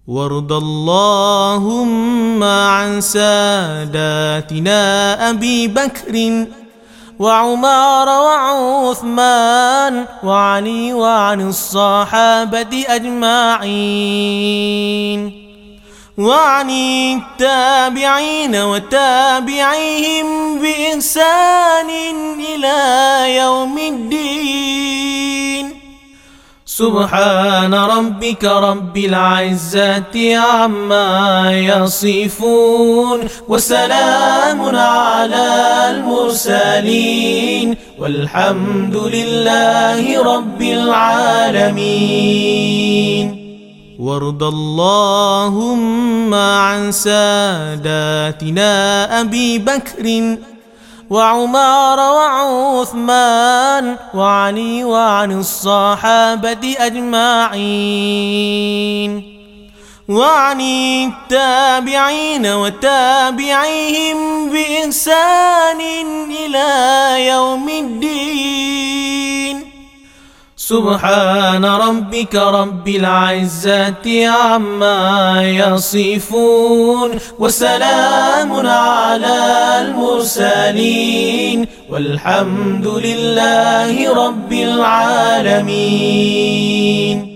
وارض اللهم عن ساداتنا أبي بكر وعمر وعثمان وعلي وعن الصحابة أجمعين وعن التابعين وتابعيهم بإحسان إلى يوم الدين. سبحان ربك رب العزة عما يصفون وسلام على المرسلين والحمد لله رب العالمين. وارض اللهم عن ساداتنا أبي بكر وعمر وعثمان وعلي وعن الصحابة أجمعين وعن التابعين وتابعيهم بإحسان إلى يوم الدين. سبحان ربك رب العزة عما يصفون وسلام على المرسلين والحمد لله رب العالمين.